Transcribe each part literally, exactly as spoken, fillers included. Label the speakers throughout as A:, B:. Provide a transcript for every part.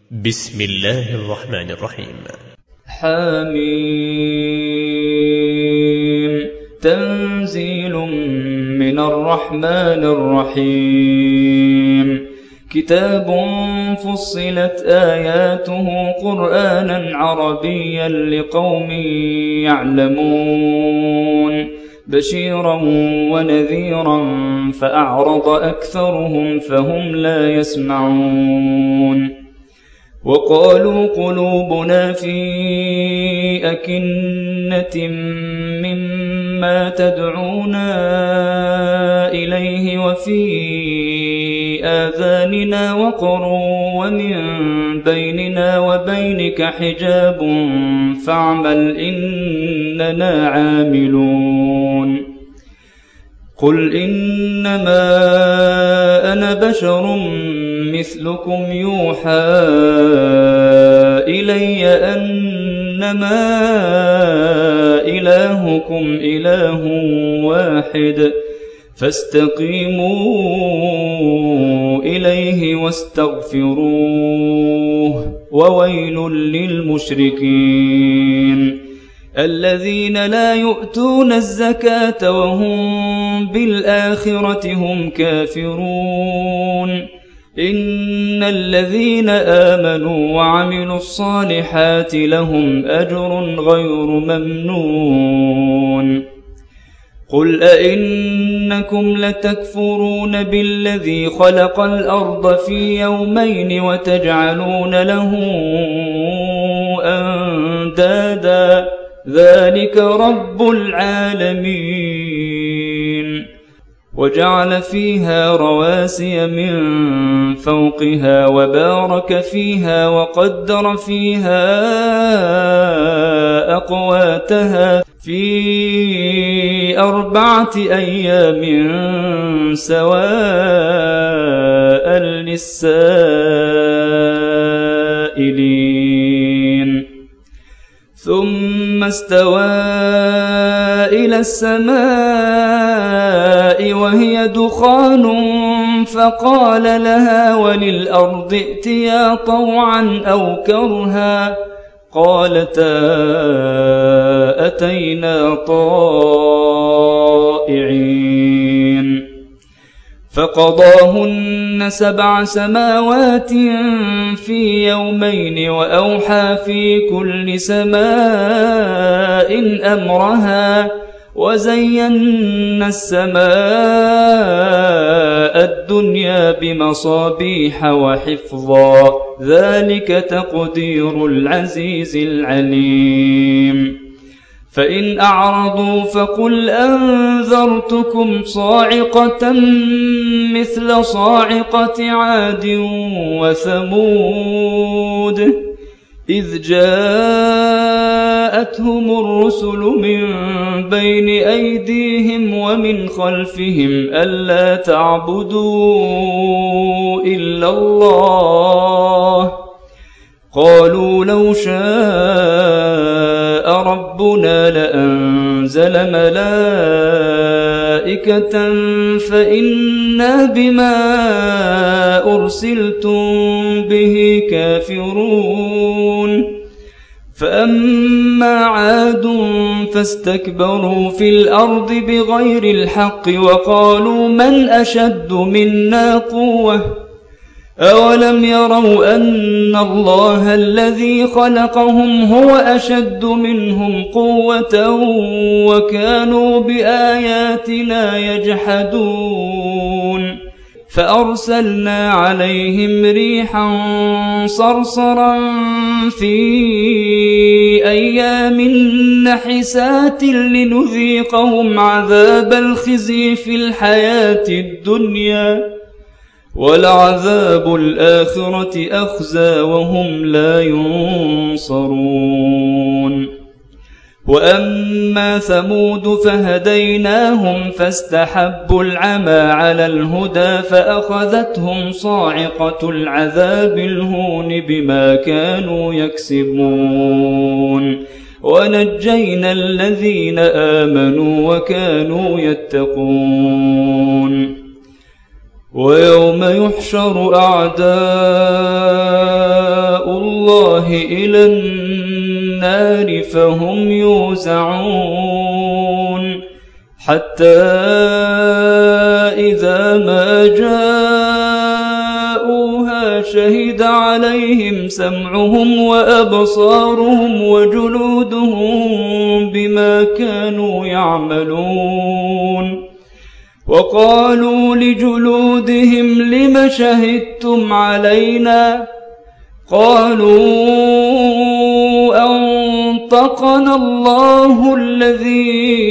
A: بسم الله الرحمن الرحيم.
B: حميم. تنزيل من الرحمن الرحيم. كتاب فصلت آياته قرآنا عربيا لقوم يعلمون بشيرا ونذيرا فأعرض أكثرهم فهم لا يسمعون. وقالوا قلوبنا في أكنة مما تدعونا إليه وفي آذاننا وقر ومن بيننا وبينك حجاب فاعمل إننا عاملون. قل إنما أنا بشر مثلكم يوحى إلي أنما إلهكم إله واحد فاستقيموا إليه واستغفروه وويل للمشركين الذين لا يؤتون الزكاة وهم بالآخرة هم كافرون. إن الذين آمنوا وعملوا الصالحات لهم أجر غير ممنون. قل أئنكم لتكفرون بالذي خلق الأرض في يومين وتجعلون له أندادا ذلك رب العالمين. وجعل فيها رواسي من فوقها وبارك فيها وقدر فيها أقواتها في أربعة أيام سواء للسائلين. ثم استوى إلى السماء وهي دخان فقال لها وللأرض ائتيا طوعا أو كرها قالتا أتينا طائعين. فقضاهن سبع سماوات في يومين وأوحى في كل سماء أمرها وزينا السماء الدنيا بمصابيح وحفظا ذلك تقدير العزيز العليم. فإن أعرضوا فقل أنذرتكم صاعقة مثل صاعقة عاد وثمود إذ جاءتهم الرسل من بين أيديهم ومن خلفهم ألا تعبدوا إلا الله قالوا لو شاء ربنا لأنزل ملائكة فإنا بما أرسلتم به كافرون. فأما عاد فاستكبروا في الأرض بغير الحق وقالوا من أشد منا قوة أولم يروا أن الله الذي خلقهم هو أشد منهم قوة وكانوا بآياتنا يجحدون. فأرسلنا عليهم ريحا صرصرا في أيام نحسات لنذيقهم عذاب الخزي في الحياة الدنيا ولعذاب الآخرة أخزى وهم لا ينصرون. وأما ثمود فهديناهم فاستحبوا العمى على الهدى فأخذتهم صاعقة العذاب الهون بما كانوا يكسبون ونجينا الذين آمنوا وكانوا يتقون. ويوم يحشر أعداء الله إلى النار فهم يوزعون حتى إذا ما جاءوها شهد عليهم سمعهم وأبصارهم وجلودهم بما كانوا يعملون وقالوا لجلودهم لم شهدتم علينا قالوا أنطقنا الله الذي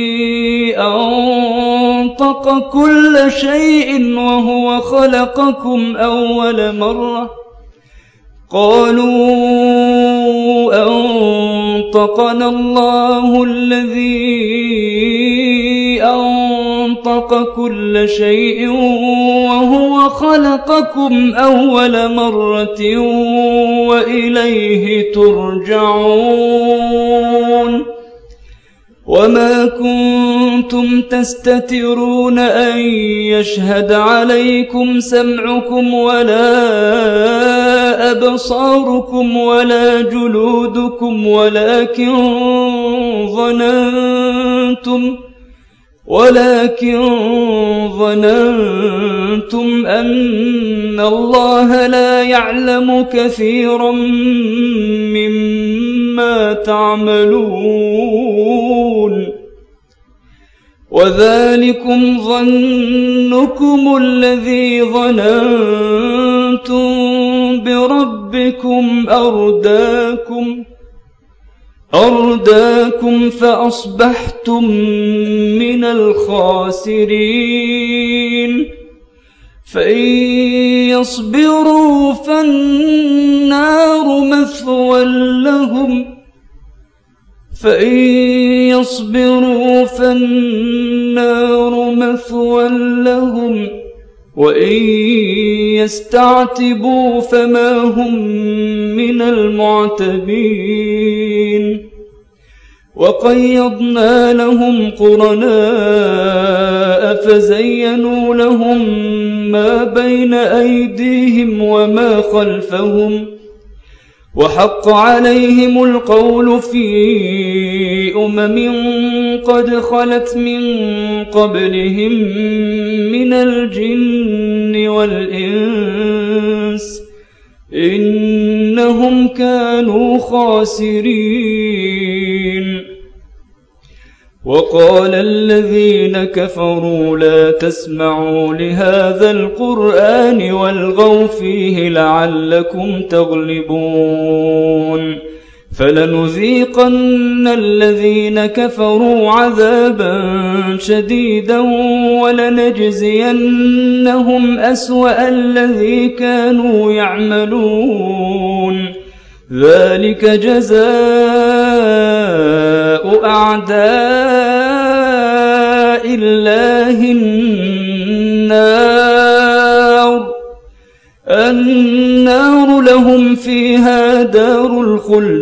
B: أنطق كل شيء وهو خلقكم أول مرة قالوا أنطقنا الله الذي أنطق كل شيء وهو خلقكم أول مرة وإليه ترجعون وما كنتم تستترون أن يشهد عليكم سمعكم ولا أبصاركم ولا جلودكم ولكن ظننتم ولكن ظننتم أن الله لا يعلم كثيرا مما تعملون وذلكم ظنكم الذي ظننتم بربكم أرداكم أرداكم فأصبحتم من الخاسرين فإن يصبروا فالنار مثوى لهم فإن يصبروا فالنار مثوى لهم وإن يستعتبوا فما هم من المعتبين وقيضنا لهم قرناء فزينوا لهم ما بين أيديهم وما خلفهم وحق عليهم القول في أمم قد خلت من قبلهم من الجن والإنس إنهم كانوا خاسرين وقال الذين كفروا لا تسمعوا لهذا القرآن والغوا فيه لعلكم تغلبون فلنذيقن الذين كفروا عذابا شديدا ولنجزينهم أسوأ الذي كانوا يعملون ذلك جزاء أعداء الله النار النار لهم فيها دار الخلد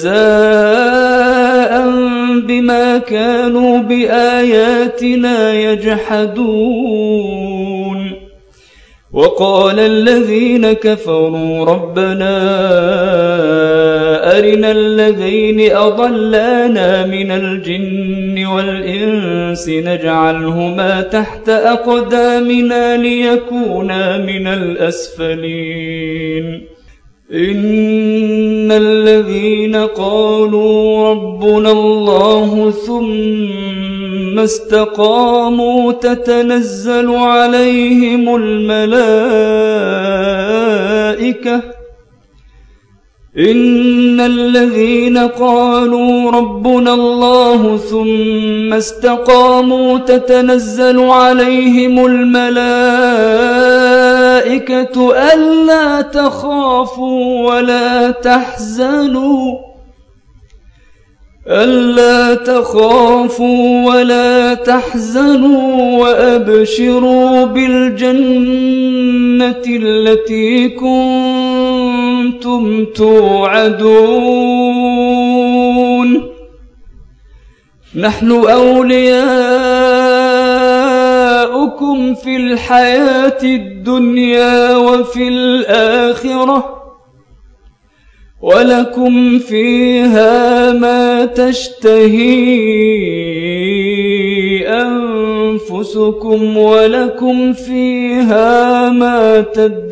B: جزاء بما كانوا بآياتنا يجحدون وقال الذين كفروا ربنا أرنا الذين أضلانا من الجن والإنس نجعلهما تحت أقدامنا ليكونا من الأسفلين إن الذين قالوا ربنا الله ثم استقاموا تتنزل عليهم الملائكة إن الذين قالوا ربنا الله ثم استقاموا تتنزل عليهم الملائكة ألا تخافوا ولا تحزنوا ألا تخافوا ولا تحزنوا وأبشروا بالجنة التي كنتم توعدون نحن أولياؤكم في الحياة الدنيا وفي الآخرة ولكم فيها ما تشتهي أنفسكم ولكم فيها ما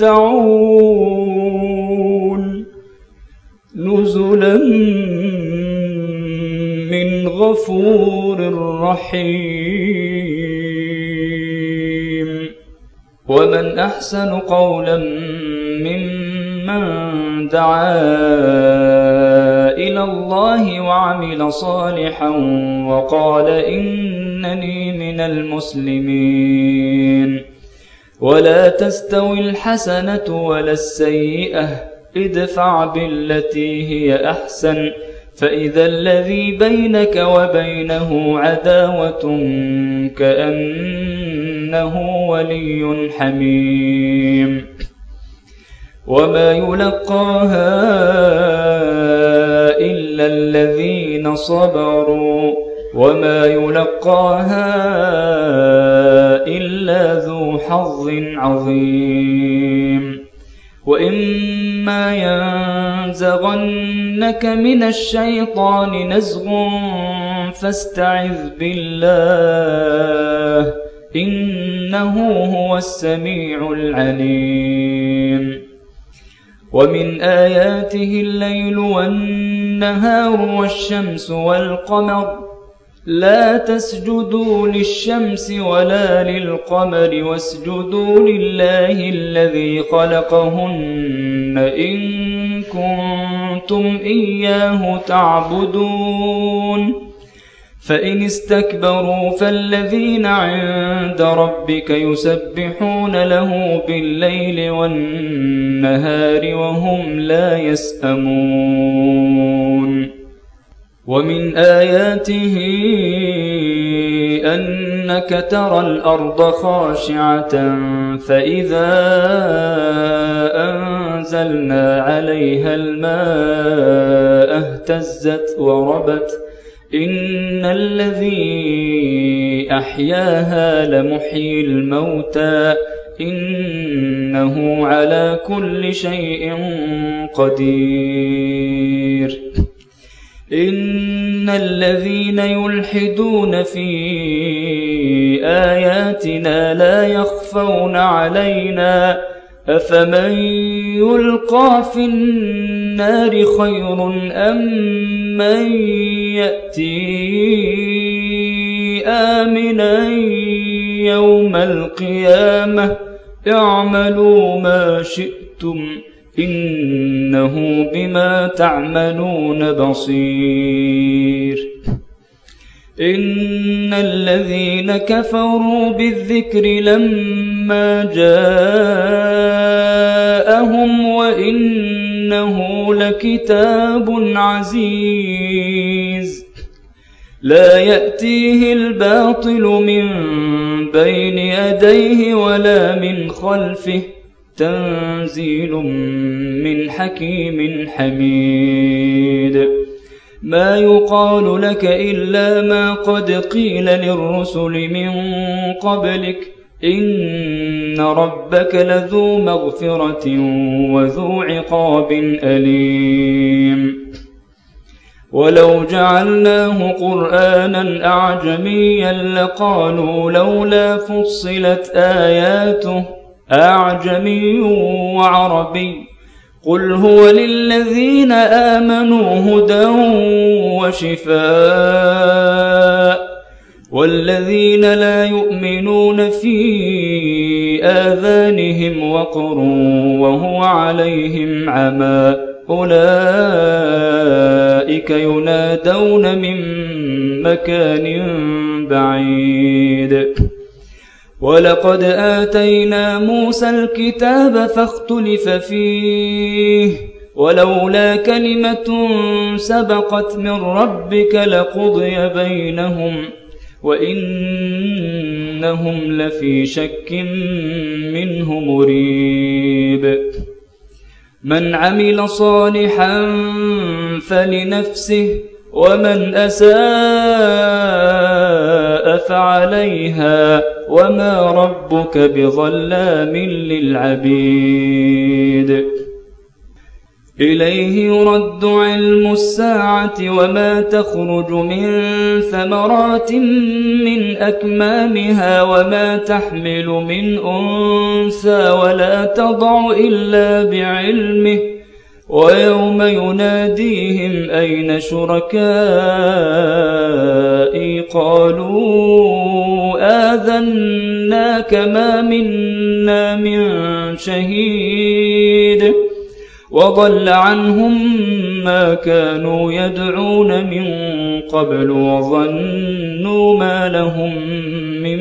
B: تدعون نزلا من غفور رحيم. ومن أحسن قولا ممن دعا إلى الله وعمل صالحا وقال إنني من المسلمين. ولا تستوي الحسنة ولا السيئة ادفع بالتي هي أحسن فإذا الذي بينك وبينه عداوة كأنه ولي حميم. وما يلقاها إلا الذين صبروا وما يلقاها إلا ذو حظ عظيم. وإما ينزغنك من الشيطان نزغ فاستعذ بالله إنه هو السميع العليم. ومن آياته الليل والنهار والشمس والقمر لا تسجدوا للشمس ولا للقمر واسجدوا لله الذي خلقهن إن كنتم إياه تعبدون. فإن استكبروا فالذين عند ربك يسبحون له بالليل والنهار وهم لا يسأمون. ومن آياته أنك ترى الأرض خاشعة فإذا أنزلنا عليها الماء اهتزت وربت إن الذي أحياها لمحيي الموتى إنه على كل شيء قدير. إن الذين يلحدون في آياتنا لا يخفون علينا أفمن يلقى في النار خير أم من يأتي آمنا يوم القيامة اعملوا ما شئتم إنه بما تعملون بصير. إن الذين كفروا بالذكر لما جاءهم وإنه لكتاب عزيز لا يأتيه الباطل من بين يديه ولا من خلفه تنزيل من حكيم حميد. ما يقال لك إلا ما قد قيل للرسل من قبلك إن ربك لذو مغفرة وذو عقاب أليم. ولو جعلناه قرآنا أعجميا لقالوا لولا فصلت آياته أعجمي وعربي قل هو للذين آمنوا هدى وشفاء والذين لا يؤمنون في آذانهم وقر وهو عليهم عمى أولئك ينادون من مكان بعيد. ولقد آتينا موسى الكتاب فاختلف فيه ولولا كلمة سبقت من ربك لقضي بينهم وإنهم لفي شك منه مريب. من عمل صالحا فلنفسه ومن أساء فعليها وما ربك بظلام للعبيد. إليه يرد علم الساعة وما تخرج من ثمرات من أكمامها وما تحمل من أنثى ولا تضع إلا بعلمه ويوم يناديهم أين شركائي قالوا آذناك ما منا من شهيد وضل عنهم ما كانوا يدعون من قبل وظنوا ما لهم من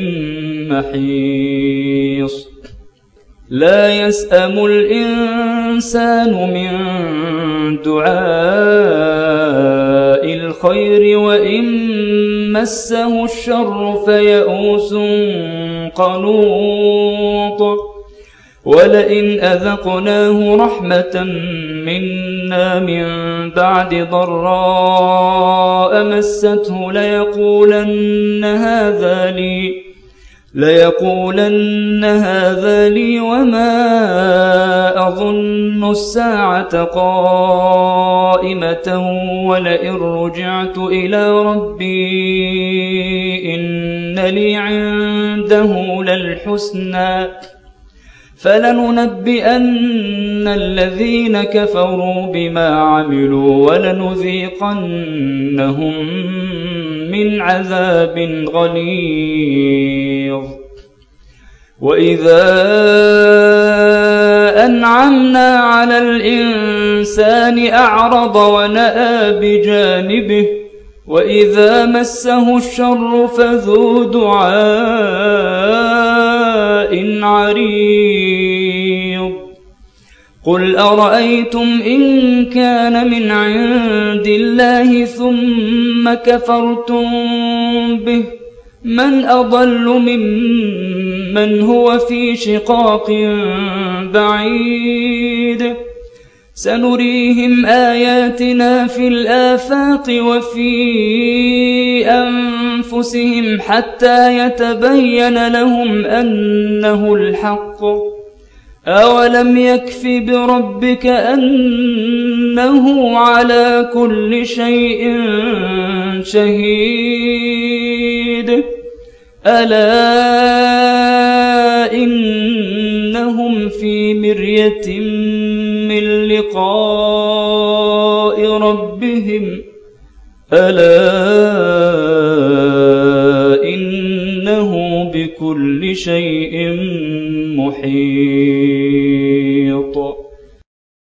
B: محيص لا يسأم الإنسان من دعاء الخير وإن مسه الشر فيئوس قنوط ولئن أذقناه رحمة منا من بعد ضراء مسته ليقولن هذا لي ليقولن هذا لي وما أظن الساعة قائمة ولئن رجعت إلى ربي إن لي عنده للحسنى فلننبئن الذين كفروا بما عملوا ولنذيقنهم من عذاب غليظ وإذا أنعمنا على الإنسان أعرض ونأى بجانبه وإذا مسه الشر فذو دعاء عريض قل أرأيتم إن كان من عند الله ثم كفرتم به من أضل ممن هو في شقاق بعيد سنريهم آياتنا في الآفاق وفي أنفسهم حتى يتبين لهم أنه الحق أولم يكف بربك أنه على كل شيء شهيد ألا إنهم في مرية من لقاء ربهم ألا إنه بكل شيء